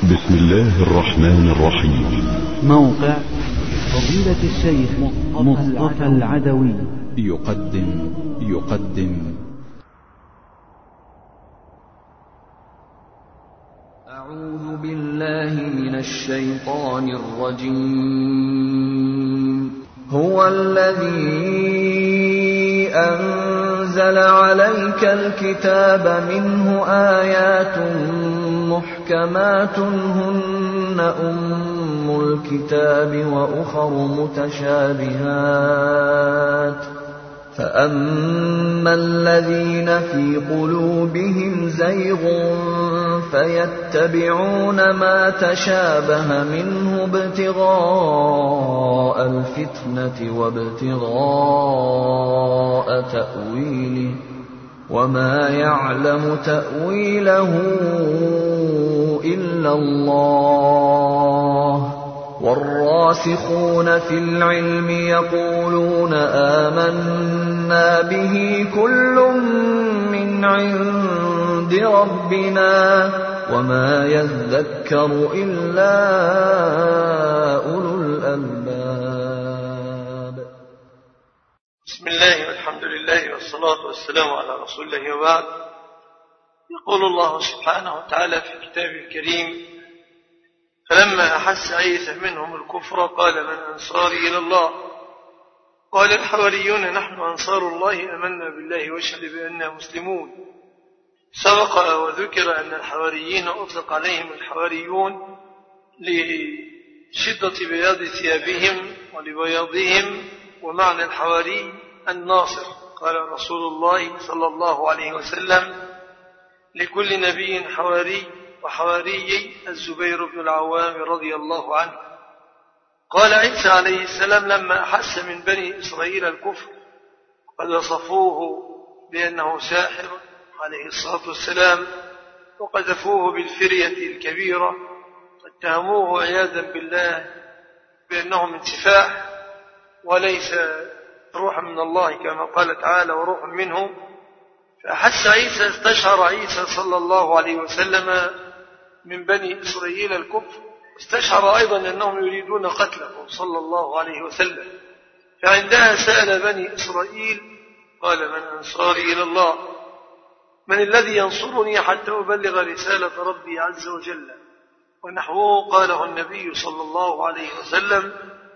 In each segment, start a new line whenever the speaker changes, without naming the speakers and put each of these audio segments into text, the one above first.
بسم الله الرحمن الرحيم.
موقع فضيلة الشيخ مصطفى العدوي يقدم
أعوذ بالله من الشيطان الرجيم. هو الذي أنزل عليك الكتاب منه آيات محكمات هن أم الكتاب وأخر متشابهات فأما الذين في قلوبهم زيغ فيتبعون ما تشابه منه ابتغاء الفتنة وابتغاء تأويله وما يعلم تأويله إلا الله والراسخون في العلم يقولون آمنا به كل من عند ربنا وما يذكر إلا أولو الألباب.
بسم الله والحمد لله والصلاة والسلام على رسول الله وبعد. يقول الله سبحانه وتعالى في كتابه الكريم: فلما أحس عيسى منهم الكفر قال من أنصاري إلى الله؟ قال الحواريون نحن أنصار الله آمنا بالله واشهد بأننا مسلمون. سبق وذكر أن الحواريين أطلق عليهم الحواريون لشدة بياض ثيابهم ولبياضهم، ومعنى الحواري الناصر. قال رسول الله صلى الله عليه وسلم: لكل نبي حواري، وحواري الزبير بن العوام رضي الله عنه. قال عيسى عليه السلام لما أحس من بني إسرائيل الكفر قد وصفوه بأنه ساحر عليه الصلاة والسلام، وقذفوه بالفرية الكبيرة، واتهموه عياذا بالله بأنه من سفاح وليس روحا من الله كما قال تعالى: وروح منه. فأحس عيسى، استشعر عيسى صلى الله عليه وسلم من بني إسرائيل الكفر، استشعر أيضا أنهم يريدون قتله صلى الله عليه وسلم. فعندها سأل بني إسرائيل قال من أنصاري إلى الله؟ من الذي ينصرني حتى أبلغ رسالة ربي عز وجل؟ ونحوه قاله النبي صلى الله عليه وسلم: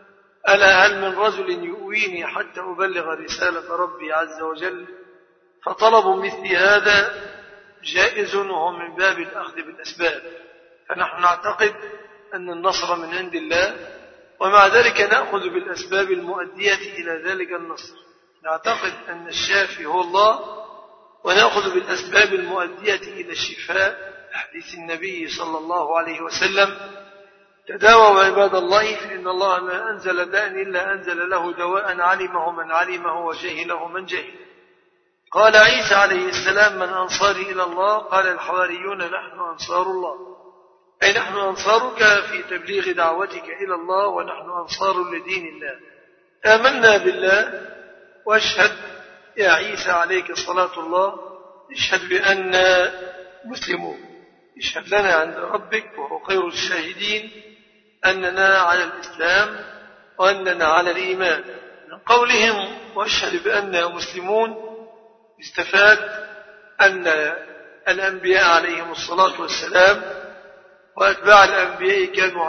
ألا هل من رجل يؤويني حتى أبلغ رسالة ربي عز وجل؟ فطلب مثل هذا جائز، وهو من باب الأخذ بالأسباب. فنحن نعتقد أن النصر من عند الله، ومع ذلك نأخذ بالأسباب المؤدية إلى ذلك النصر. نعتقد أن الشافي هو الله، ونأخذ بالأسباب المؤدية إلى الشفاء. حديث النبي صلى الله عليه وسلم: تداووا عباد الله فإن الله ما أنزل داء إلا أنزل له دواء علمه من علمه وجهله من جهل. قال عيسى عليه السلام: من أنصاري إلى الله؟ قال الحواريون نحن أنصار الله، أي نحن أنصارك في تبليغ دعوتك إلى الله، ونحن أنصار لدين الله. آمنا بالله واشهد يا عيسى عليك صلاة الله، اشهد بأننا مسلمون، اشهد لنا عند ربك وهو خير الشاهدين أننا على الإسلام وأننا على الإيمان. من قولهم واشهد بأننا مسلمون استفاد أن الأنبياء عليهم الصلاة والسلام وأتباع الأنبياء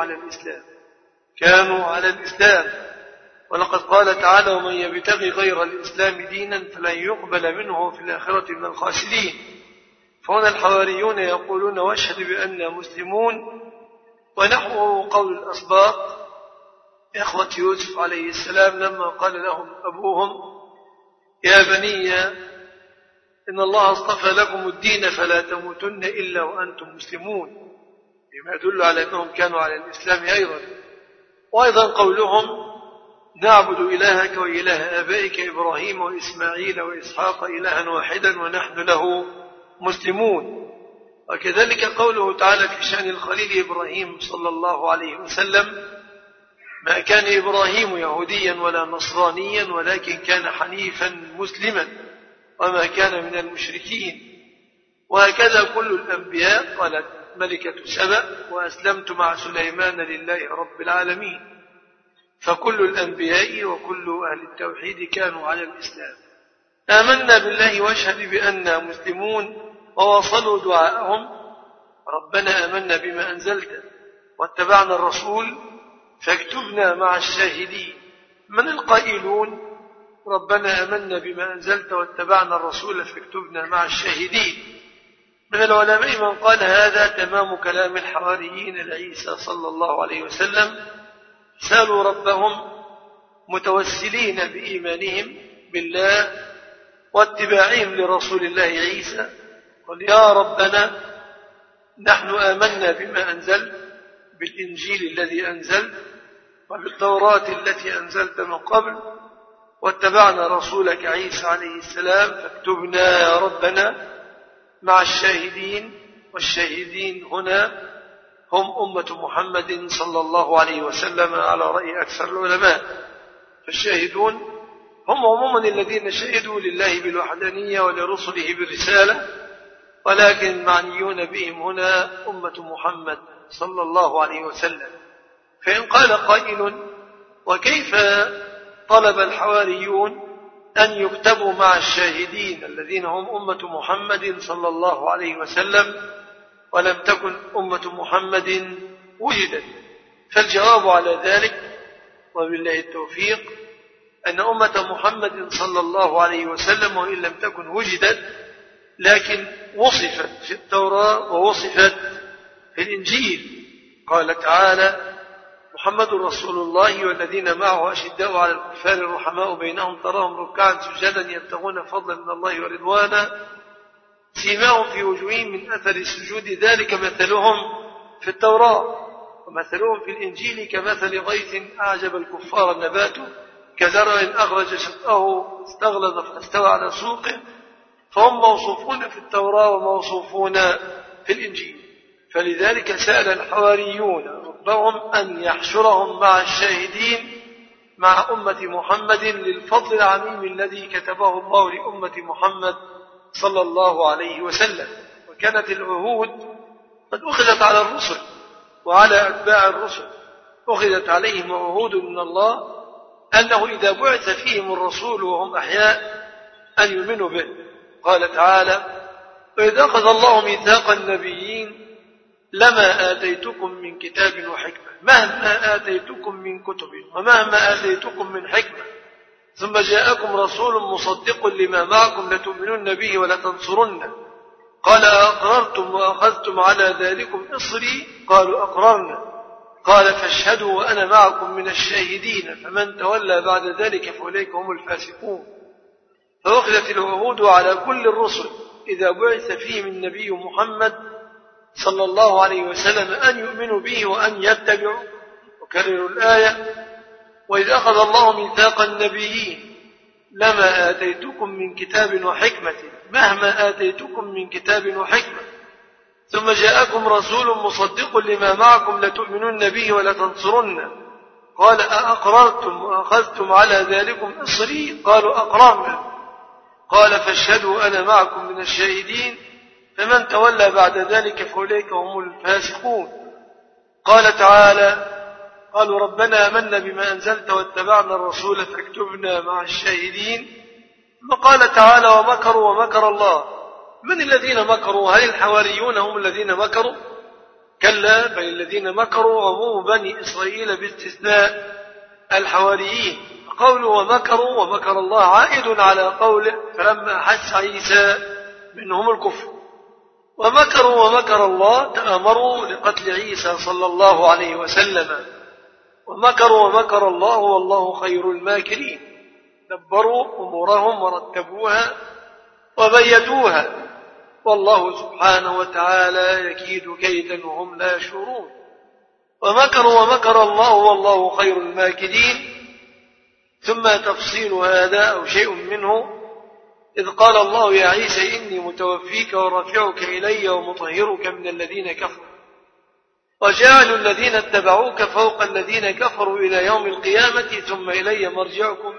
كانوا على الإسلام. ولقد قال تعالى: ومن يبتغي غير الإسلام دينا فلن يقبل منه في الآخرة من الخاسرين. فهنا الحواريون يقولون واشهد بأننا مسلمون. ونحوه قول الأسباط إخوة يوسف عليه السلام لما قال لهم أبوهم: يا بني إن الله اصطفى لكم الدين فلا تموتن إلا وأنتم مسلمون، بما يدل على أنهم كانوا على الإسلام أيضا. وأيضا قولهم: نعبد إلهك وإله آبائك إبراهيم وإسماعيل وإسحاق إلها واحدا ونحن له مسلمون. وكذلك قوله تعالى في شأن الخليل إبراهيم صلى الله عليه وسلم: ما كان إبراهيم يهوديا ولا نصرانيا ولكن كان حنيفا مسلما وما كان من المشركين. وهكذا كل الأنبياء. قال ملكة سبأ وأسلمت مع سليمان لله رب العالمين. فكل الأنبياء وكل أهل التوحيد كانوا على الإسلام. آمنا بالله واشهد بأننا مسلمون، وواصلوا دعاءهم: ربنا آمنا بما أنزلت واتبعنا الرسول فاكتبنا مع الشاهدين. من القائلون ربنا آمنا بما أنزلت واتبعنا الرسول فاكتبنا مع الشاهدين؟ من العلماء من قال هذا تمام كلام الحواريين لعيسى صلى الله عليه وسلم، سألوا ربهم متوسلين بإيمانهم بالله واتباعهم لرسول الله عيسى، قال يا ربنا نحن آمنا بما أنزلت، بالإنجيل الذي أنزلت وبالتوراة التي أنزلت من قبل، واتبعنا رسولك عيسى عليه السلام فاكتبنا يا ربنا مع الشاهدين. والشاهدين هنا هم أمة محمد صلى الله عليه وسلم على رأي أكثر العلماء. فالشاهدون هم عموما الذين شهدوا لله بالوحدانية ولرسله بالرسالة، ولكن معنيون بهم هنا أمة محمد صلى الله عليه وسلم. فإن قال قائل وكيف طلب الحواريون أن يكتبوا مع الشاهدين الذين هم أمة محمد صلى الله عليه وسلم ولم تكن أمة محمد وجدت؟ فالجواب على ذلك وبالله التوفيق أن أمة محمد صلى الله عليه وسلم وإن لم تكن وجدت لكن وصفت في التوراة ووصفت في الإنجيل. قال تعالى محمد رسول الله والذين معه أشداء على الكفار رحماء بينهم تراهم ركعا سجدا يبتغون فضلا من الله ورضوانا سيماهم في وجوههم من أثر السجود ذلك مثلهم في التوراة ومثلهم في الإنجيل كمثل غيث أعجب الكفار نباته كزرع أخرج شطأه استغلظ فاستوى على سوقه. فهم موصوفون في التوراة وموصوفون في الإنجيل. فلذلك سأل الحواريون ربهم أن يحشرهم مع الشاهدين مع أمة محمد للفضل العميم الذي كتبه الله لأمة محمد صلى الله عليه وسلم. وكانت العهود قد أخذت على الرسل وعلى أتباع الرسل، أخذت عليهم عهود من الله أنه إذا بعث فيهم الرسول وهم أحياء أن يؤمنوا به. قال تعالى وإذا أخذ الله ميثاق النبيين لما آتيتكم من كتاب وحكمة، مهما آتيتكم من كتب ومهما آتيتكم من حكمة ثم جاءكم رسول مصدق لما معكم لتؤمنون به ولتنصرنه قال أقررتم وأخذتم على ذلكم إصري قالوا أقررنا قال فاشهدوا وأنا معكم من الشاهدين فمن تولى بعد ذلك فأولئك هم الفاسقون. فأخذت العهود على كل الرسل إذا بعث فيهم النبي محمد صلى الله عليه وسلم أن يؤمنوا به وأن يتبعوا. وكرروا الآية وإذ أخذ الله ميثاق النبيين لما آتيتكم من كتاب وحكمة، مهما آتيتكم من كتاب وحكمة ثم جاءكم رسول مصدق لما معكم لتؤمنون به ولتنصرنه قال أأقررتم وأخذتم على ذلكم إصري قالوا أقررنا قال فاشهدوا أنا معكم من الشاهدين فمن تولى بعد ذلك فأولئك هم الفاسقون. قال تعالى قالوا ربنا آمنا بما أنزلت واتبعنا الرسول فاكتبنا مع الشاهدين. ثم قال تعالى ومكروا ومكر الله. من الذين مكروا؟ هل الحواريون هم الذين مكروا؟ كلا، بل الذين مكروا عموم بني إسرائيل باستثناء الحواريين. قوله ومكروا ومكر الله عائد على قوله فلما أحس عيسى منهم الكفر. ومكروا ومكر الله تآمروا لقتل عيسى صلى الله عليه وسلم. ومكروا ومكر الله والله خير الماكرين. دبروا أمورهم ورتبوها وبيتوها والله سبحانه وتعالى يكيد كيدا وهم لا يشعرون. ومكروا ومكر الله والله خير الماكرين. ثم تفصيل هذا أو شيء منه إذ قال الله يا عيسى إني متوفيك ورافعك إلي ومطهرك من الذين كفروا وجعلوا الذين اتبعوك فوق الذين كفروا إلى يوم القيامة ثم إلي مرجعكم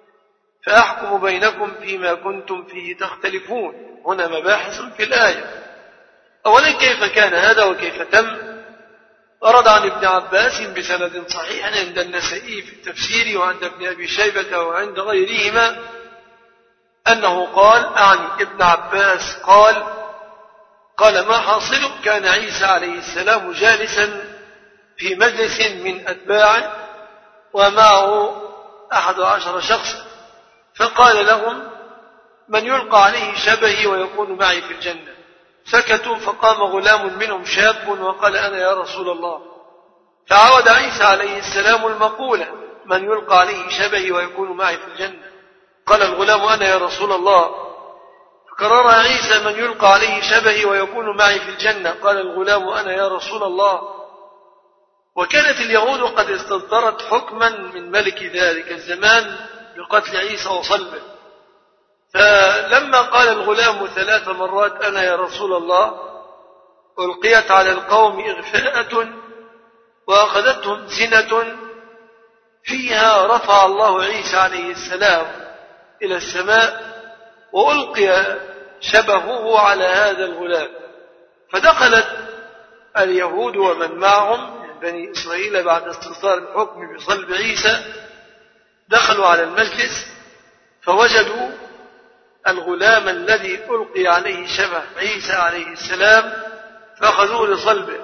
فأحكم بينكم فيما كنتم فيه تختلفون. هنا مباحث في الآية. أولا كيف كان هذا وكيف تم؟ ورد عن ابن عباس بسند صحيح عند النسائي في التفسير وعند ابن أبي شيبة وعند غيرهما أنه قال ابن عباس قال ما حاصل كان عيسى عليه السلام جالسا في مجلس من أتباعه ومعه 11 شخص، فقال لهم من يلقى عليه شبهي ويكون معي في الجنة. سكتوا، فقام غلام منهم شاب وقال أنا يا رسول الله. فعاود عيسى عليه السلام المقولة من يلقى عليه شبهي ويكون معي في الجنة. قال الغلام أنا يا رسول الله. فكرر عيسى من يلقى عليه شبهي ويكون معي في الجنة. قال الغلام أنا يا رسول الله. وكانت اليهود قد استصدرت حكما من ملك ذلك الزمان بقتل عيسى وصلبه، فلما قال الغلام 3 مرات أنا يا رسول الله ألقيت على القوم إغفاءة وأخذتهم سنة فيها رفع الله عيسى عليه السلام إلى السماء وألقي شبهه على هذا الغلام. فدخلت اليهود ومن معهم من بني إسرائيل بعد استصدار الحكم بصلب عيسى، دخلوا على المجلس فوجدوا الغلام الذي ألقي عليه شبه عيسى عليه السلام، فأخذوه لصلبه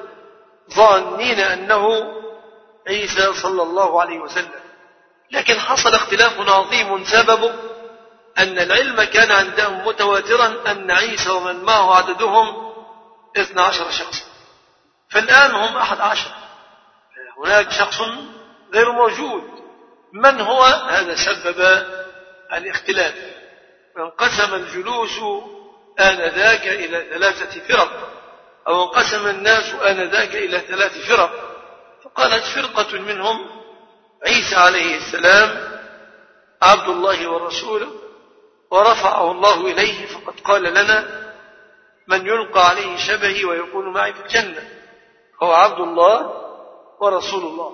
ظانين أنه عيسى صلى الله عليه وسلم. لكن حصل اختلاف عظيم سببه أن العلم كان عندهم متواترا أن عيسى ومن معه عددهم 12 شخصا، فالآن هم 11، هناك شخص غير موجود. من هو؟ هذا سبب الاختلاف. فانقسم الجلوس آنذاك إلى 3 فرق، أو انقسم الناس آنذاك إلى 3 فرق. فقالت فرقة منهم عيسى عليه السلام عبد الله ورسوله ورفعه الله إليه، فقد قال لنا من يلقى عليه شبهي ويكون معي في الجنة هو عبد الله ورسول الله.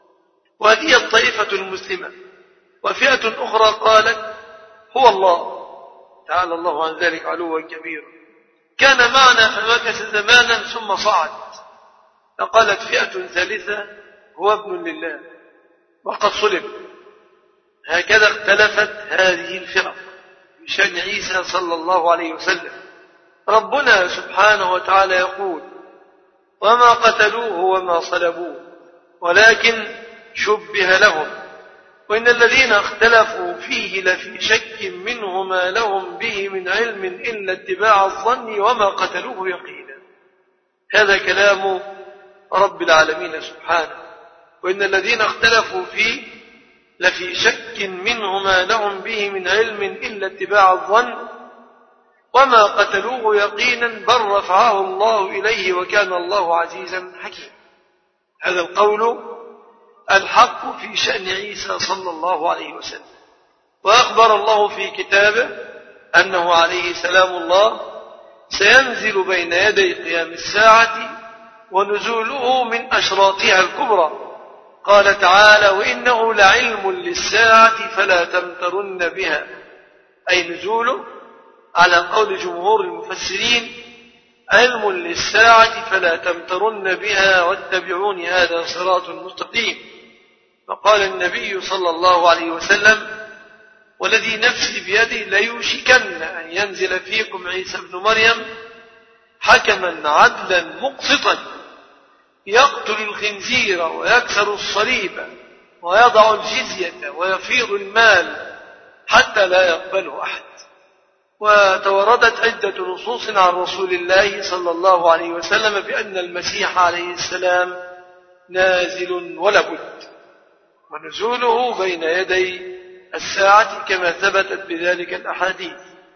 وهذه الطائفة المسلمة. وفئة أخرى قالت هو الله تعالى الله عن ذلك علوا كبيرا، كان معنا فمكث زمانا ثم صعد. فقالت فئة ثالثة هو ابن لله وقد صلب. هكذا اختلفت هذه الفرق بشأن عيسى صلى الله عليه وسلم. ربنا سبحانه وتعالى يقول وما قتلوه وما صلبوه ولكن شبه لهم وإن الذين اختلفوا فيه لفي شك منه ما لهم به من علم إلا اتباع الظن وما قتلوه يقينا. هذا كلام رب العالمين سبحانه. وإن الذين اختلفوا فيه لفي شك منه ما لهم به من علم إلا اتباع الظن وما قتلوه يقينا بل رفعه الله إليه وكان الله عزيزا حكيما. هذا القول الحق في شأن عيسى صلى الله عليه وسلم. وأخبر الله في كتابه أنه عليه سلام الله سينزل بين يدي قيام الساعة ونزوله من أشراطها الكبرى. قال تعالى وإنه لعلم للساعة فلا تمترن بها، أي نزوله على قول جمهور المفسرين علم للساعة فلا تمترن بها واتبعوني هذا صراط مستقيم. فقال النبي صلى الله عليه وسلم والذي نفسي بيده ليوشكن أن ينزل فيكم عيسى ابن مريم حكما عدلا مقسطا يقتل الخنزير ويكسر الصليب ويضع الجزية ويفيض المال حتى لا يقبله أحد. وتوردت عدة نصوص عن رسول الله صلى الله عليه وسلم بأن المسيح عليه السلام نازل ولا بد، ونزوله بين يدي الساعة كما ثبتت بذلك الأحاديث.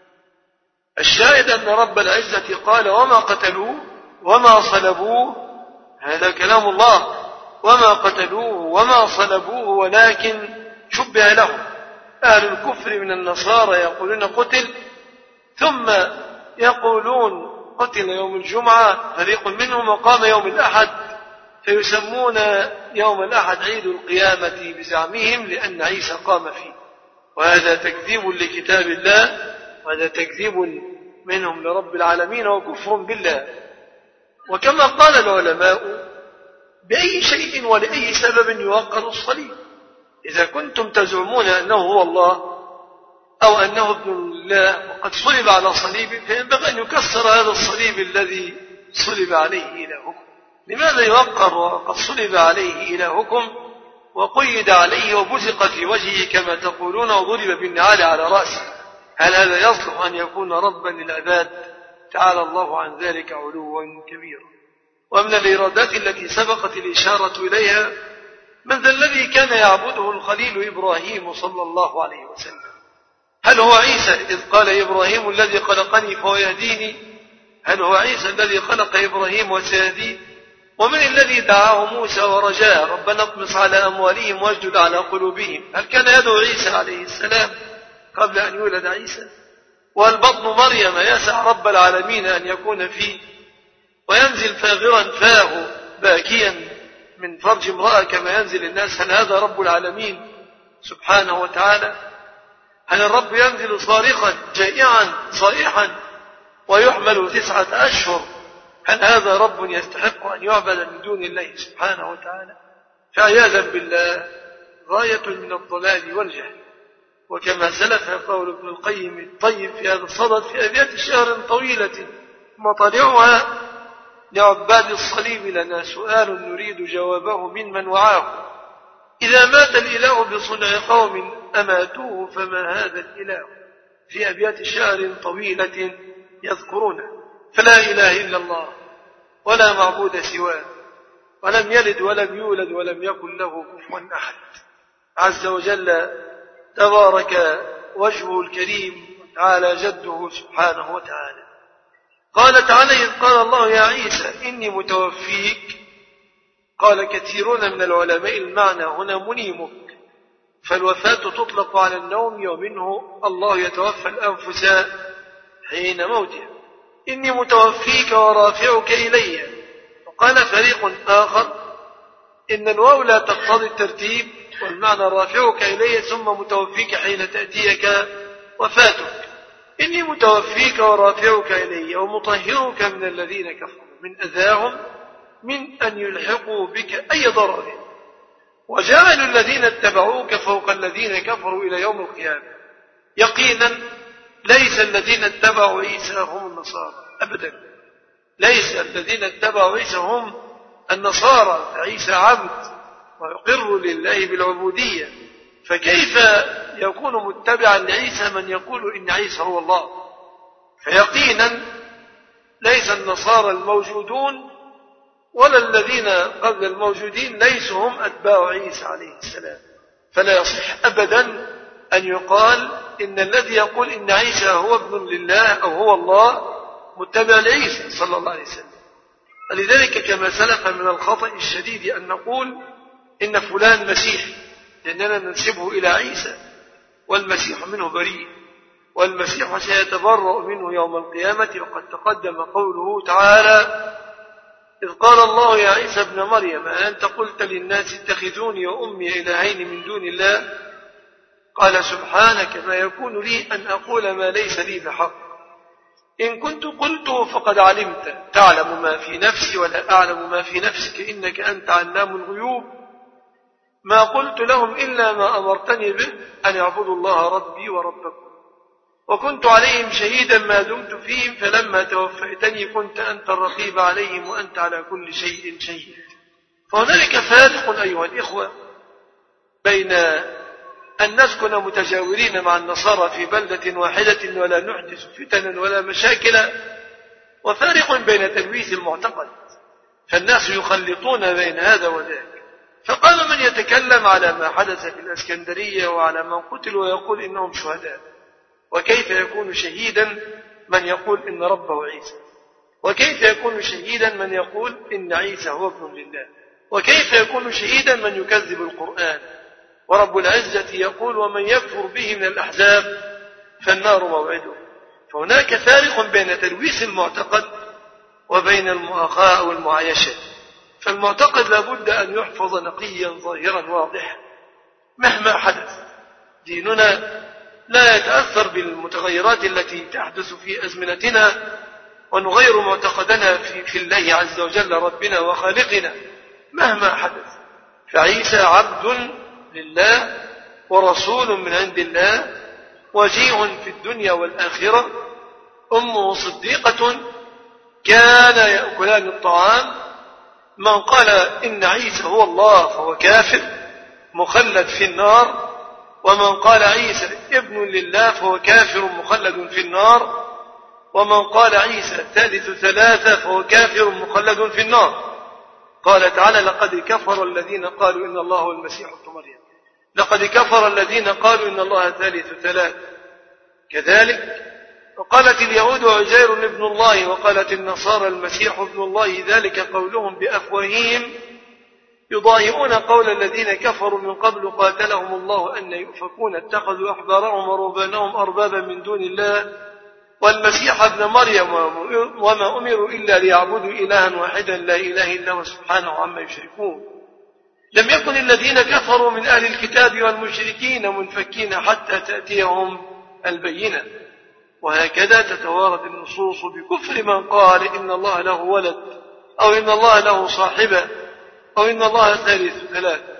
الشاهد أن رب العزة قال وما قتلوه وما صلبوه، هذا كلام الله، وما قتلوه وما صلبوه ولكن شبه لهم. أهل الكفر من النصارى يقولون قتل ثم يقولون قتل يوم الجمعة فريق منهم وقام يوم الأحد، فيسمون يوم الأحد عيد القيامة بزعمهم لأن عيسى قام فيه. وهذا تكذيب لكتاب الله، وهذا تكذيب منهم لرب العالمين وكفر بالله. وكما قال العلماء بأي شيء ولأي سبب يوقر الصليب؟ إذا كنتم تزعمون أنه هو الله أو أنه ابن الله وقد صلب على صليب، فينبغي أن يكسر هذا الصليب الذي صلب عليه إلهكم. لماذا يوقر وقد صلب عليه إلهكم وقيد عليه وبزق في وجهه كما تقولون وضرب بالنعال على رأسه؟ هل هذا يصلح أن يكون ربا للعباد؟ تعالى الله عن ذلك علوا كبيرا. ومن الإرادات التي سبقت الإشارة إليها: من ذا الذي كان يعبده الخليل إبراهيم صلى الله عليه وسلم؟ هل هو عيسى إذ قال إبراهيم الذي خلقني فهو يهديني؟ هل هو عيسى الذي خلق إبراهيم وسيهديه؟ ومن الذي دعاه موسى ورجاه ربنا اطمس على أموالهم واسجد على قلوبهم؟ هل كان يدعو عيسى عليه السلام قبل أن يولد عيسى؟ وهل بطن مريم يسع رب العالمين أن يكون فيه وينزل فاغرا فاه باكيا من فرج امرأة كما ينزل الناس؟ هل هذا رب العالمين سبحانه وتعالى؟ هل الرب ينزل صارخا جائعا صائحا ويحمل 9 أشهر؟ هل هذا رب يستحق أن يعبد من دون الله سبحانه وتعالى؟ فعياذا بالله غاية من الضلال والجهل. وكما سلف قول ابن القيم الطيب في هذا الصدد في أبيات شهر طويلة مطالعها: لعباد الصليب لنا سؤال نريد جوابه ممن وعاه، إذا مات الإله بصنع قوم أماتوه فما هذا الإله. في أبيات شعر طويلة يذكرونه. فلا إله إلا الله ولا معبود سواه، ولم يلد ولم يولد ولم يكن له كفوا أحد، عز وجل تبارك وجهه الكريم وتعالى جده سبحانه وتعالى. قال تعالى: إذ قال الله يا عيسى إني متوفيك. قال كثيرون من العلماء المعنى هنا منيمك، فالوفاة تطلق على النوم، ومنه الله يتوفى الأنفس حين موتها. إني متوفيك ورافعك إلي. وقال فريق آخر إن الواو لا تقتضي الترتيب، والمعنى رافعك إلي ثم متوفيك حين تأتيك وفاتك. إني متوفيك ورافعك إلي ومطهرك من الذين كفروا من أذاهم من أن يلحقوا بك أي ضرر، وجعلوا الذين اتبعوك فوق الذين كفروا إلى يوم القيامة. يقينا ليس الذين اتبعوا عيسى هم النصارى أبدا، ليس الذين اتبعوا عيسى هم النصارى، فعيسى عبد ويقر لله بالعبودية، فكيف يكون متبعا لعيسى من يقول إن عيسى هو الله؟ فيقينا ليس النصارى الموجودون ولا الذين قبل الموجودين ليسوا هم أتباع عيسى عليه السلام. فلا يصح أبدا أن يقال إن الذي يقول إن عيسى هو ابن لله أو هو الله متبع لعيسى صلى الله عليه وسلم. لذلك كما سلف من الخطأ الشديد أن نقول إن فلان مسيحي لأننا ننسبه إلى عيسى، والمسيح منه بريء، والمسيح سيتبرأ منه يوم القيامة. وقد تقدم قوله تعالى: إذ قال الله يا عيسى ابن مريم أنت قلت للناس اتخذوني وأمي إلهين من دون الله؟ قال سبحانك ما يكون لي أن أقول ما ليس لي بحق، إن كنت قلته فقد علمت، تعلم ما في نفسي ولا أعلم ما في نفسك إنك أنت علام الغيوب. ما قلت لهم إلا ما أمرتني به أن يعبدوا الله ربي وربكم، وكنت عليهم شهيدا ما دمت فيهم، فلما توفيتني كنت أنت الرقيب عليهم وأنت على كل شيء شهيد. فهنالك فارق أيها الإخوة بين أن نسكن متجاورين مع النصارى في بلدة واحدة ولا نحدث فتنا ولا مشاكل، وفارق بين تلويث المعتقد، فالناس يخلطون بين هذا وذاك. فقال من يتكلم على ما حدث في الإسكندرية وعلى من قتلوا ويقول إنهم شهداء، وكيف يكون شهيدا من يقول إن ربه عيسى؟ وكيف يكون شهيدا من يقول إن عيسى هو ابن لله؟ وكيف يكون شهيدا من يكذب القرآن؟ ورب العزة يقول ومن يكفر به من الأحزاب فالنار موعده. فهناك فارق بين تلويث المعتقد وبين المؤاخاة والمعايشة. فالمعتقد لابد أن يحفظ نقيا ظاهرا واضحا مهما حدث. ديننا لا يتأثر بالمتغيرات التي تحدث في أزمنتنا ونغير معتقدنا في الله عز وجل ربنا وخالقنا مهما حدث. فعيسى عبد لله ورسول من عند الله وجيء في الدنيا والآخرة. أمه صديقة كان يأكلان الطعام. من قال إن عيسى هو الله فهو كافر مخلد في النار، ومن قال عيسى ابن لله فهو كافر مخلد في النار، ومن قال عيسى ثالث ثلاثة فهو كافر مخلد في النار. قال تعالى لقد كفر الذين قالوا إن الله هو المسيح ابن مريم، لقد كفر الذين قالوا إن الله ثالث ثلاثة. كذلك وقالت اليهود عزير ابن الله وقالت النصارى المسيح ابن الله، ذلك قولهم بأفواههم يضاهئون قول الذين كفروا من قبل قاتلهم الله أن يؤفكون، اتخذوا أحبارهم ورهبانهم أربابا من دون الله والمسيح ابن مريم وما أمروا إلا ليعبدوا إلها واحدا لا إله إلا هو سبحانه عما يشركون. لم يكن الذين كفروا من أهل الكتاب والمشركين منفكين حتى تأتيهم البينة. وهكذا تتوارد النصوص بكفر من قال إن الله له ولد أو إن الله له صاحبة أو إن الله ثالث ثلاثة.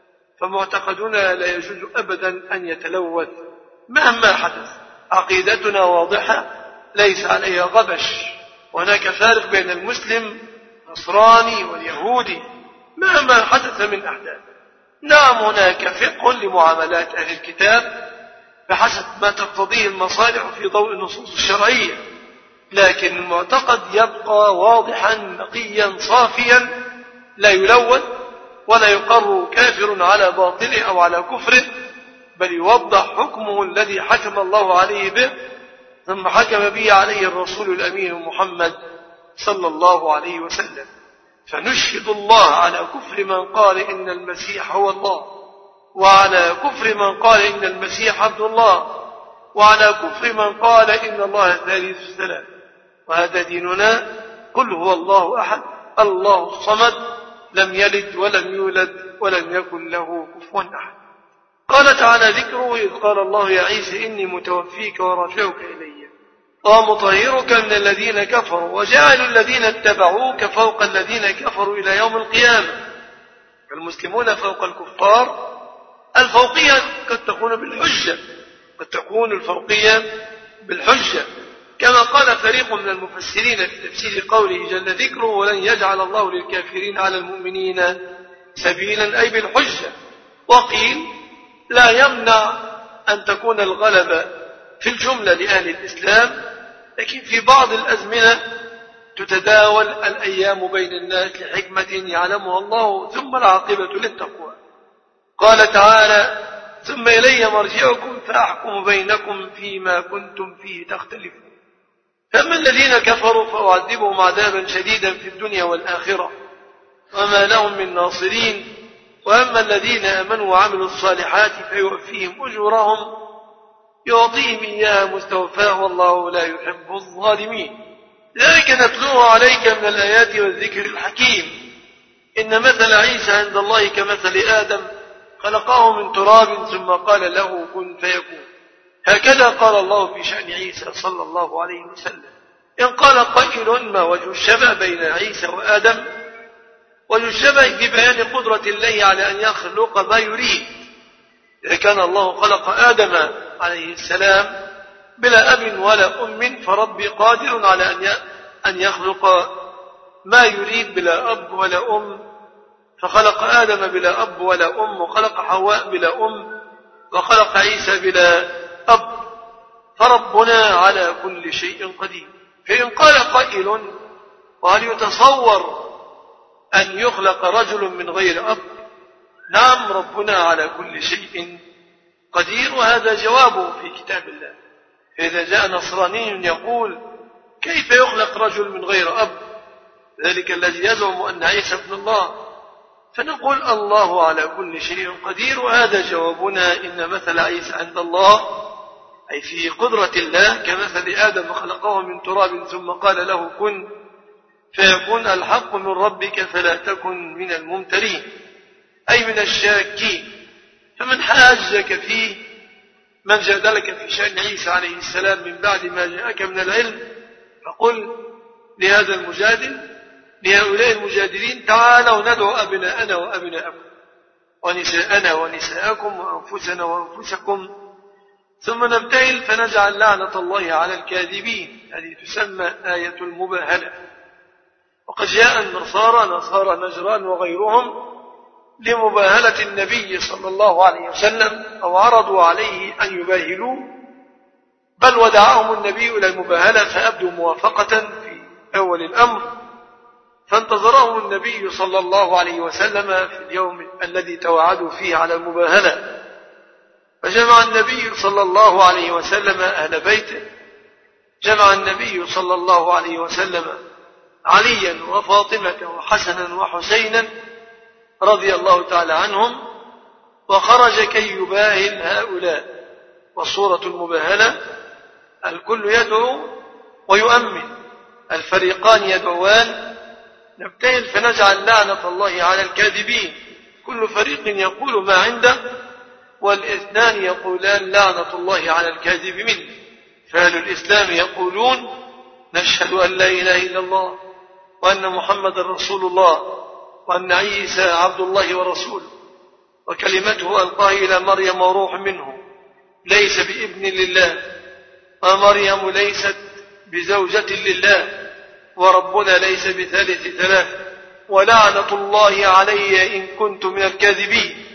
فمعتقدنا لا يجوز أبدا أن يتلوث مهما حدث. عقيدتنا واضحة ليس عليها غبش. وهناك فارق بين المسلم النصراني واليهودي مهما حدث من أحداث. نعم هناك فقه لمعاملات أهل الكتاب بحسب ما تقتضيه المصالح في ضوء النصوص الشرعية، لكن المعتقد يبقى واضحا نقيا صافيا لا يلون ولا يقر كافر على باطله أو على كفره، بل يوضح حكمه الذي حكم الله عليه به ثم حكم به عليه الرسول الأمين محمد صلى الله عليه وسلم. فنشهد الله على كفر من قال إن المسيح هو الله، وعلى كفر من قال إن المسيح عبد الله، وعلى كفر من قال إن الله ثالث ثلاثة. وهذا ديننا. قل هو الله أحد الله الصمد لم يلد ولم يولد ولم يكن له كفوا أحد. قال تعالى ذكره إذ قال الله يا عيسى إني متوفيك ورافعك إلي ومطهرك من الذين كفروا وجعل الذين اتبعوك فوق الذين كفروا إلى يوم القيامة. المسلمون فوق الكفار. الفوقية قد تكون بالحجة، قد تكون الفوقية بالحجة، كما قال فريق من المفسرين في تفسير قوله جل ذكره ولن يجعل الله للكافرين على المؤمنين سبيلا أي بالحجة. وقيل لا يمنع أن تكون الغلبة في الجملة لأهل الإسلام، لكن في بعض الأزمنة تتداول الأيام بين الناس لحكمة يعلمها الله ثم العاقبة للتقوى. قال تعالى ثم إلي مرجعكم فأحكم بينكم فيما كنتم فيه تختلفون. فأما الذين كفروا فأعذبهم عذابا شديدا في الدنيا والآخرة وما لهم من ناصرين، وأما الذين آمنوا وعملوا الصالحات فيوفيهم أجورهم يعطيهم إياها مستوفاه والله لا يحب الظالمين. ذلك نتلوه عليك من الآيات والذكر الحكيم. إن مثل عيسى عند الله كمثل آدم خلقه من تراب ثم قال له كن فيكون. هكذا قال الله في شأن عيسى صلى الله عليه وسلم. إن قال قائل ما وجه الشبه بين عيسى وآدم؟ وجه الشبه في بيان قدرة الله على أن يخلق ما يريد. إذا كان الله خلق آدم عليه السلام بلا أب ولا أم، فربي قادر على أن يخلق ما يريد بلا أب ولا أم، فخلق آدم بلا أب ولا أم، وخلق حواء بلا أم، وخلق عيسى بلا أب، فربنا على كل شيء قدير. فإن قال قائل وهل يتصور أن يخلق رجل من غير أب؟ نعم ربنا على كل شيء قدير، وهذا جوابه في كتاب الله. فإذا جاء نصراني يقول كيف يخلق رجل من غير أب، ذلك الذي يزعم أن عيسى ابن الله، فنقول الله على كل شيء قدير، وهذا جوابنا. إن مثل عيسى عند الله أي في قدرة الله كمثل آدم خلقه من تراب ثم قال له كن فيكون. الحق من ربك فلا تكن من الممترين أي من الشاكين. فمن حاجك فيه من جادلك في شأن عيسى عليه السلام من بعد ما جاءك من العلم فقل لهذا المجادل لهؤلاء المجادلين: تعالوا ندعو أبناءنا وأبناءكم ونساءنا ونساءكم وأنفسنا وأنفسكم ثم نبتهل فنجعل لعنة الله على الكاذبين. هذه تسمى آية المباهلة. وقد جاء نصارى نجران وغيرهم لمباهلة النبي صلى الله عليه وسلم، أو عرضوا عليه أن يباهلوه، بل ودعاهم النبي إلى المباهلة فأبدوا موافقة في أول الأمر، فانتظرهم النبي صلى الله عليه وسلم في اليوم الذي توعدوا فيه على المباهلة، فجمع النبي صلى الله عليه وسلم أهل بيته، جمع النبي صلى الله عليه وسلم عليا وفاطمة وحسنا وحسينا رضي الله تعالى عنهم، وخرج كي يباهل هؤلاء. وصورة المباهلة الكل يدعو ويؤمن، الفريقان يدعوان: نبتهل فنجعل لعنة الله على الكاذبين. كل فريق يقول ما عنده، والاثنان يقولان لعنة الله على الكاذب منه. فأهل الإسلام يقولون: نشهد أن لا إله إلا الله وأن محمد رسول الله وأن عيسى عبد الله ورسوله وكلمته ألقاها إلى مريم وروح منه، ليس بابن لله، ومريم ليست بزوجة لله، وربنا ليس بثالث ثلاث، ولعنة الله علي إن كنت من الكاذبين.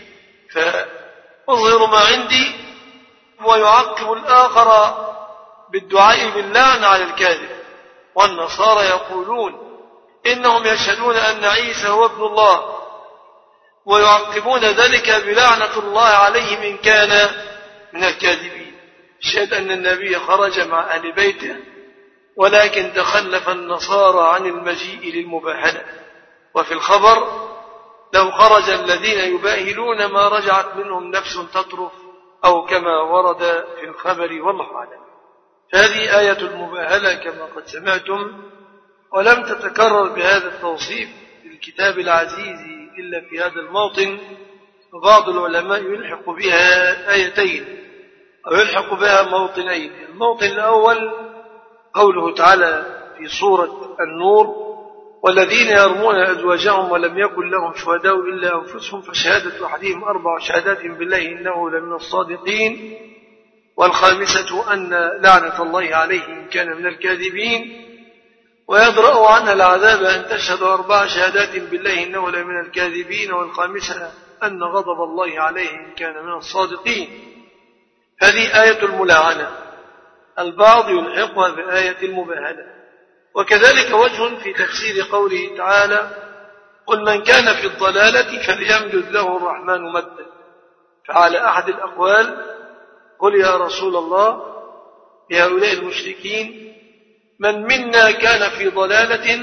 فأظهر ما عندي ويعقب الآخر بالدعاء باللعن على الكاذب. والنصارى يقولون إنهم يشهدون أن عيسى هو ابن الله، ويعقبون ذلك بلعنة الله عليهم إن كان من الكاذبين. شهد أن النبي خرج مع أهل بيته، ولكن تخلف النصارى عن المجيء للمباهلة. وفي الخبر: لو خرج الذين يباهلون ما رجعت منهم نفس تطرف، أو كما ورد في الخبر، والله أعلم. فهذه آية المباهلة كما قد سمعتم، ولم تتكرر بهذا التوصيف في الكتاب العزيز إلا في هذا الموطن. وبعض العلماء يلحق بها آيتين، أو يلحق بها موطنين. الموطن الأول قوله تعالى في سورة النور: والذين يرمون أزواجهم ولم يكن لهم شهداء إلا أنفسهم فشهادة أحدهم 4 شهادات بالله إنه لمن الصادقين، والخامسة أن لعنة الله عليه إن كان من الكاذبين، ويدرأ عنها العذاب أن تشهد 4 شهادات بالله إنه لمن الكاذبين، والخامسة أن غضب الله عليه إن كان من الصادقين. هذه آية الملاعنة، البعض يلحقها بآية المباهلة. وكذلك وجه في تفسير قوله تعالى: قل من كان في الضلالة فليمدد له الرحمن مدا. فعلى أحد الأقوال: قل يا رسول الله لهؤلاء المشركين: من منا كان في ضلالة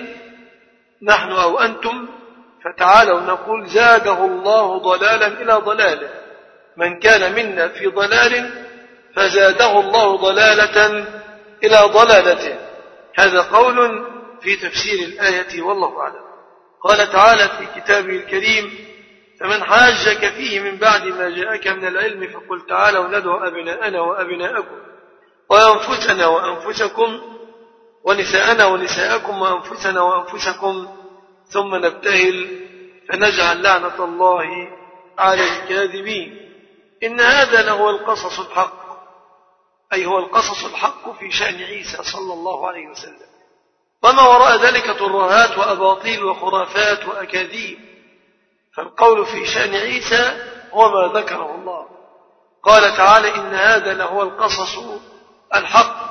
نحن أو أنتم، فتعالوا نقول زاده الله ضلالا إلى ضلاله. من كان منا في ضلال فزاده الله ضلالة إلى ضلالته. هذا قول في تفسير الآية، والله أعلم. قال تعالى في كتابه الكريم: فمن حاجك فيه من بعد ما جاءك من العلم فقل تعالوا ندعو أبناءنا وأبناءكم وأنفسنا وأنفسكم ونساءنا ونساءكم وأنفسنا وأنفسكم ثم نبتهل فنجعل لعنة الله على الكاذبين. إن هذا لهو القصص الحق، أي هو القصص الحق في شأن عيسى صلى الله عليه وسلم، وما وراء ذلك ترهات وأباطيل وخرافات وأكاذيب. فالقول في شأن عيسى هو ما ذكره الله. قال تعالى: إن هذا لهو القصص الحق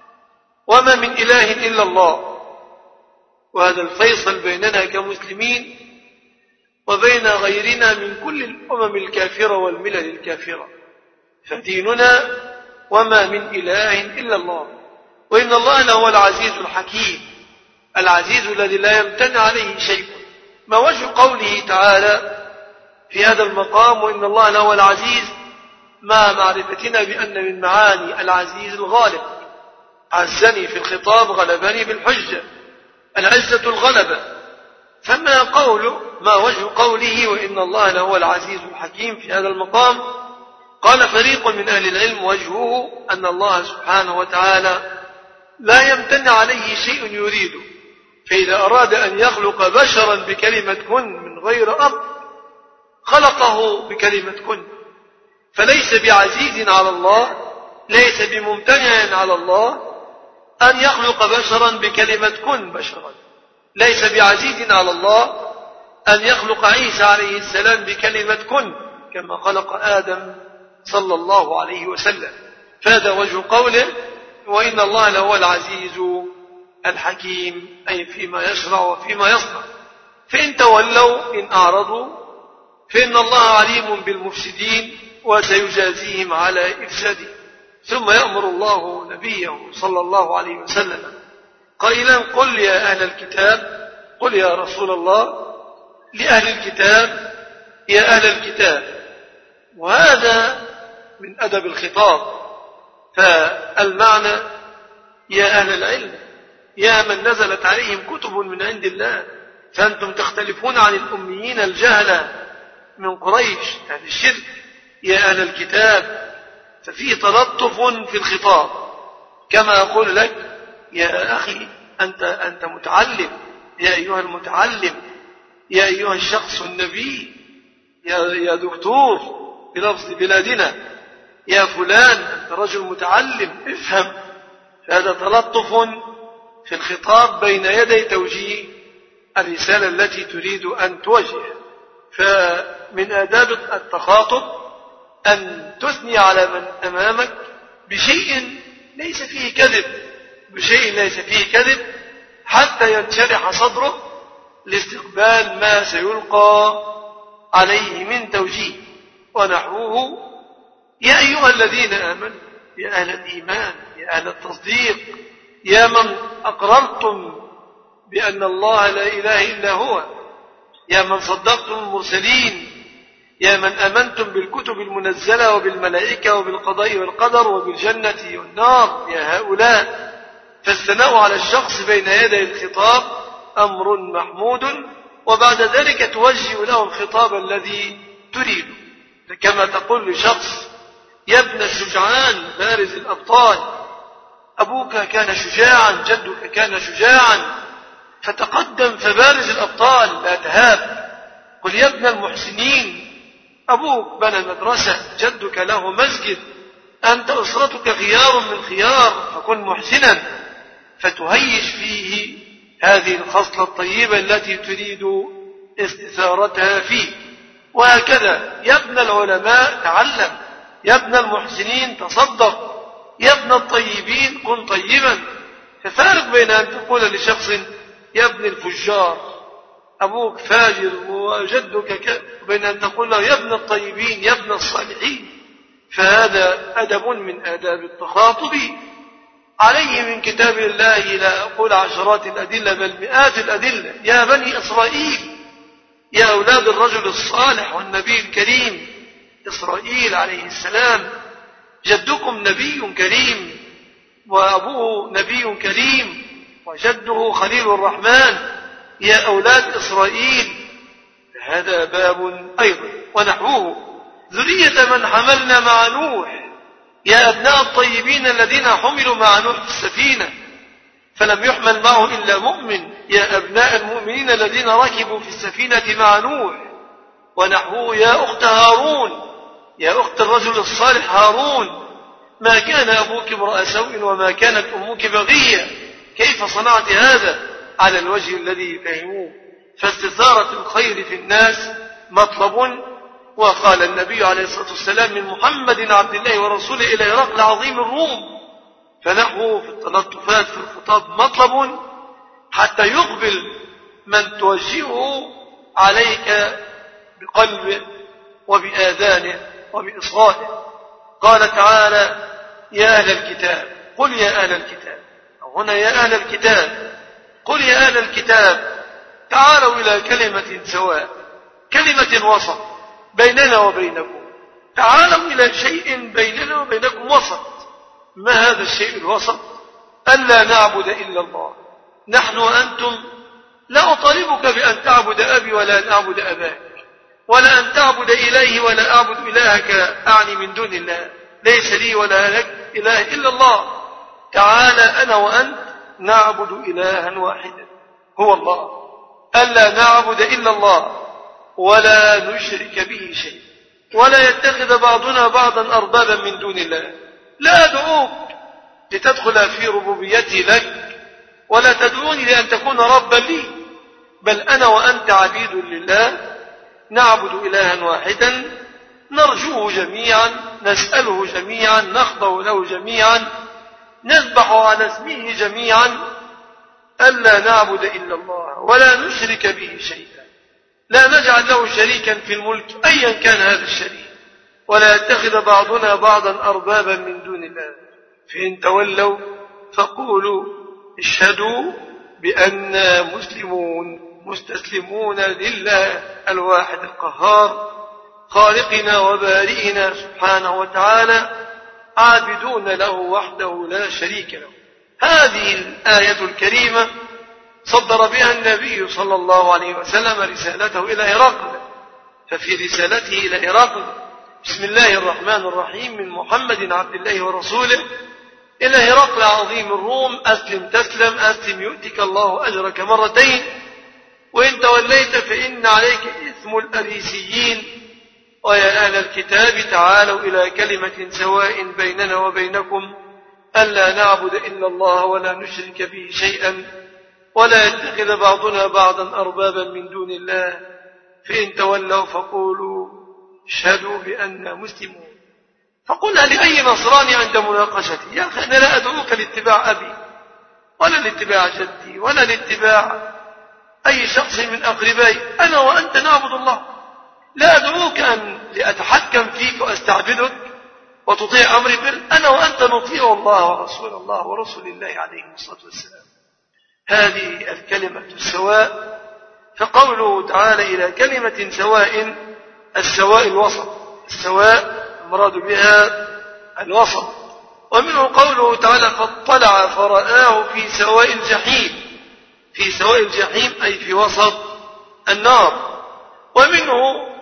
وما من إله إلا الله. وهذا الفيصل بيننا كمسلمين وبين غيرنا من كل الأمم الكافرة والملل الكافرة. فديننا وما من إله إلا الله. وإن الله لهو العزيز الحكيم، العزيز الذي لا يمتنع عليه شيء. ما وجه قوله تعالى في هذا المقام: وإن الله لهو العزيز، مع معرفتنا بأن من معاني العزيز الغالب. عزني في الخطاب غلبني بالحجة، العزة الغلبة. ما وجه قوله وإن الله لهو العزيز الحكيم في هذا المقام؟ قال فريق من أهل العلم: وجهه أن الله سبحانه وتعالى لا يمتنع عليه شيء يريده، فإذا أراد أن يخلق بشرا بكلمة كن من غير أب خلقه بكلمة كن. فليس بعزيز على الله، ليس بممتنع على الله أن يخلق بشرا بكلمة كن بشرا. ليس بعزيز على الله أن يخلق عيسى عليه السلام بكلمة كن كما خلق آدم صلى الله عليه وسلم. فهذا وجه قوله وإن الله لهو العزيز الحكيم، أي فيما يشرع وفيما يصنع. فإن تولوا إن أعرضوا فإن الله عليم بالمفسدين وسيجازيهم على إفساده. ثم يأمر الله نبيه صلى الله عليه وسلم قائلا قل يا أهل الكتاب، قل يا رسول الله لأهل الكتاب يا أهل الكتاب. وهذا من أدب الخطاب. فالمعنى يا أهل العلم، يا من نزلت عليهم كتب من عند الله، فأنتم تختلفون عن الأميين الجهلة من قريش أهل الشرك. يا أهل الكتاب، ففيه تلطف في الخطاب، كما أقول لك يا أخي أنت متعلم، يا أيها المتعلم، يا أيها الشخص النبي، يا دكتور بلفظ بلادنا، يا فلان أنت رجل متعلم افهم. فهذا تلطف في الخطاب بين يدي توجيه الرسالة التي تريد أن توجه. فمن آداب التخاطب أن تثني على من أمامك بشيء ليس فيه كذب، بشيء ليس فيه كذب، حتى ينشرح صدره لاستقبال ما سيلقى عليه من توجيه. ونحوه يا أيها الذين آمنوا، يا أهل الإيمان، يا أهل التصديق، يا من أقررتم بأن الله لا إله إلا هو، يا من صدقتم المرسلين، يا من أمنتم بالكتب المنزلة وبالملائكة وبالقضاء والقدر وبالجنة والنار، يا هؤلاء. فالثناء على الشخص بين يدي الخطاب أمر محمود، وبعد ذلك توجه له الخطاب الذي تريد. كما تقول لشخص يا ابن الشجعان بارز الأبطال، أبوك كان شجاعا، جدك كان شجاعا، فتقدم فبارز الأبطال لا تهاب. قل يا ابن المحسنين، أبوك بنى مدرسة، جدك له مسجد، أنت أسرتك خيار من خيار، فكن محسنا، فتهيج فيه هذه الخصلة الطيبة التي تريد استثارتها فيه. وهكذا يا ابن العلماء تعلم، يا ابن المحسنين تصدق، يا ابن الطيبين كن طيبا. ففارق بين أن تقول لشخص يا ابن الفجار، أبوك فاجر وجدك وبين أن تقول له يا ابن الطيبين، يا ابن الصالحين. فهذا أدب من آداب التخاطب. عليه من كتاب الله لا أقول عشرات الأدلة بل مئات الأدلة. يا بني إسرائيل، يا أولاد الرجل الصالح والنبي الكريم إسرائيل عليه السلام، جدكم نبي كريم وأبوه نبي كريم وجده خليل الرحمن، يا أولاد إسرائيل. هذا باب أيضا. ونحوه ذرية من حملنا مع نوح، يا أبناء الطيبين الذين حملوا مع نوح في السفينة فلم يحمل معه إلا مؤمن، يا أبناء المؤمنين الذين ركبوا في السفينة مع نوح. ونحوه يا أخت هارون، يا أخت الرجل الصالح هارون، ما كان أبوك امرأ سوء وما كانت أمك بغية، كيف صنعت هذا على الوجه الذي فهموه. فاستثارة الخير في الناس مطلب. وقال النبي عليه الصلاة والسلام من محمد عبد الله ورسوله إلى هرقل عظيم الروم. فنحو في التلطفات في الخطاب مطلب حتى يقبل من توجهه عليك بقلبه وبآذانه وبإصغائه. قال تعالى يا أهل الكتاب، قل يا أهل الكتاب، أو هنا يا أهل الكتاب، قل يا أهل الكتاب تعالوا إلى كلمة سواء، كلمة وسط بيننا وبينكم. تعالوا إلى شيء بيننا وبينكم وسط. ما هذا الشيء الوسط؟ ألا نعبد إلا الله، نحن وأنتم. لا أطالبك بأن تعبد أبي ولا أن أعبد أباك، ولا أن تعبد إلهي ولا أعبد إلهك، أعني من دون الله. ليس لي ولا لك إله إلا الله. تعالى أنا وأنت نعبد إلها واحدا. هو الله، ألا نعبد إلا الله ولا نشرك به شيء، ولا يتخذ بعضنا بعضا أربابا من دون الله. لا أدعوك لتدخل في ربوبيتي لك، ولا تدعوني لأن تكون ربا لي، بل أنا وأنت عبيد لله، نعبد إلها واحدا، نرجوه جميعا، نسأله جميعا، نخضع له جميعا، نذبح على اسمه جميعا، ألا نعبد إلا الله ولا نشرك به شيئا، لا نجعل له شريكا في الملك أيا كان هذا الشريك، ولا يتخذ بعضنا بعضا أربابا من دون الله، فإن تولوا فقولوا اشهدوا بأننا مسلمون مستسلمون لله الواحد القهار خالقنا وبارئنا سبحانه وتعالى، عابدون له وحده لا شريك له. هذه الآية الكريمة صدر بها النبي صلى الله عليه وسلم رسالته إلى هرقل، ففي رسالته إلى هرقل بسم الله الرحمن الرحيم من محمد عبد الله ورسوله إلى هرقل عظيم الروم: أسلم تسلم، أسلم يؤتك الله أجرك مرتين، وإن توليت فإن عليك إثم الأريسيين، ويا أهل الكتاب تعالوا إلى كلمة سواء بيننا وبينكم ألا نعبد إلا الله ولا نشرك به شيئا، ولا يتخذ بعضنا بعضا أربابا من دون الله، فإن تولوا فقولوا اشهدوا بأننا مسلمون. فقلنا لأي نصراني عند مناقشتي: يا أخي أنا لا أدعوك لاتباع أبي ولا لاتباع جدي ولا لاتباع أي شخص من أقربائي، أنا وأنت نعبد الله، لا أدعوك أن لأتحكم فيك وأستعبدك وتطيع أمري، بل أنا وأنت نطيع الله ورسول الله عليه الصلاة والسلام. هذه الكلمة السواء، فقوله تعالى إلى كلمة سواء، السواء الوسط، السواء المراد بها الوسط. ومنه قوله تعالى: فاطلع فرآه في سواء الجحيم، في سواء الجحيم أي في وسط النار. ومنه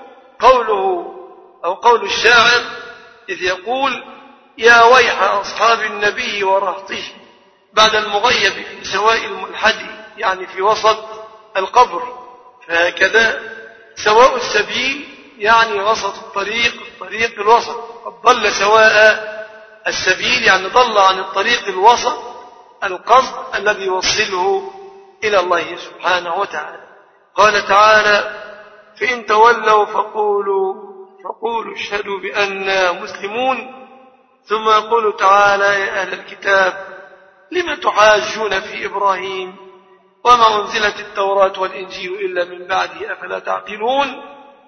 قوله أو قول الشاعر إذ يقول: يا ويح أصحاب النبي ورهطه، بعد المغيب في سواء الملحد، يعني في وسط القبر. فهكذا سواء السبيل يعني وسط الطريق الوسط، قد ضل سواء السبيل يعني ضل عن الطريق الوسط، القصد الذي يوصله إلى الله سبحانه وتعالى. قال تعالى: فإن تولوا فقولوا اشهدوا بأننا مسلمون. ثم يقول تعالى: يا أهل الكتاب لم تحاجون في إبراهيم وما أنزلت التوراة والإنجيل إلا من بعده أفلا تعقلون.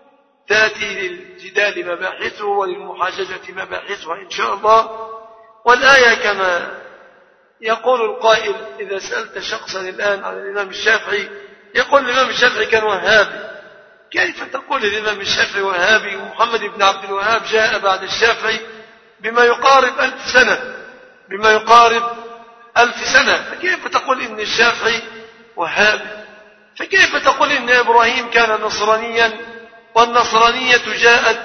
تأتي للجدال مباحثه وللمحاججة مباحثها إن شاء الله. والآية كما يقول القائل إذا سألت شخصا الآن عن الإمام الشافعي يقول الإمام الشافعي كان وهابي، كيف تقول الإمام الشافعي وهابي ومحمد بن عبد الوهاب جاء بعد الشافعي بما يقارب 1000 سنة، بما يقارب 1000 سنة، فكيف تقول إن الشافعي وهابي؟ فكيف تقول إن إبراهيم كان نصرانيا والنصرانية جاءت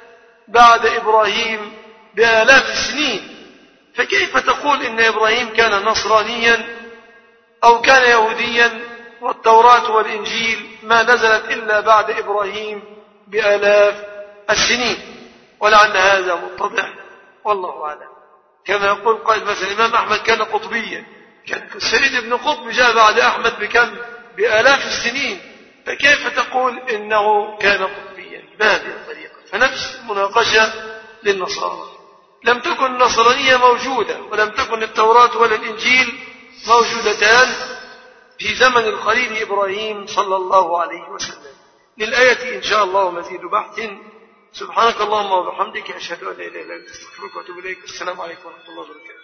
بعد إبراهيم بآلاف السنين؟ فكيف تقول إن إبراهيم كان نصرانيا أو كان يهوديا والتوراة والإنجيل ما نزلت إلا بعد إبراهيم بآلاف السنين؟ ولعل هذا متضح والله أعلم. كما يقول قائل مثلا الإمام أحمد كان قطبيا، كان السيد ابن قطب جاء بعد أحمد بكم؟ بآلاف السنين، فكيف تقول إنه كان قطبيا بهذه الطريقة؟ فنفس المناقشة للنصارى، لم تكن النصرانية موجودة ولم تكن التوراة ولا الإنجيل موجودتان في زمن الخليل إبراهيم صلى الله عليه وسلم. للآية إن شاء الله مزيد بحث. سبحانك اللهم وبحمدك أشهد أن لا إله إلا أنت أستغفرك وأتوب إليك. السلام عليكم ورحمة الله وبركاته.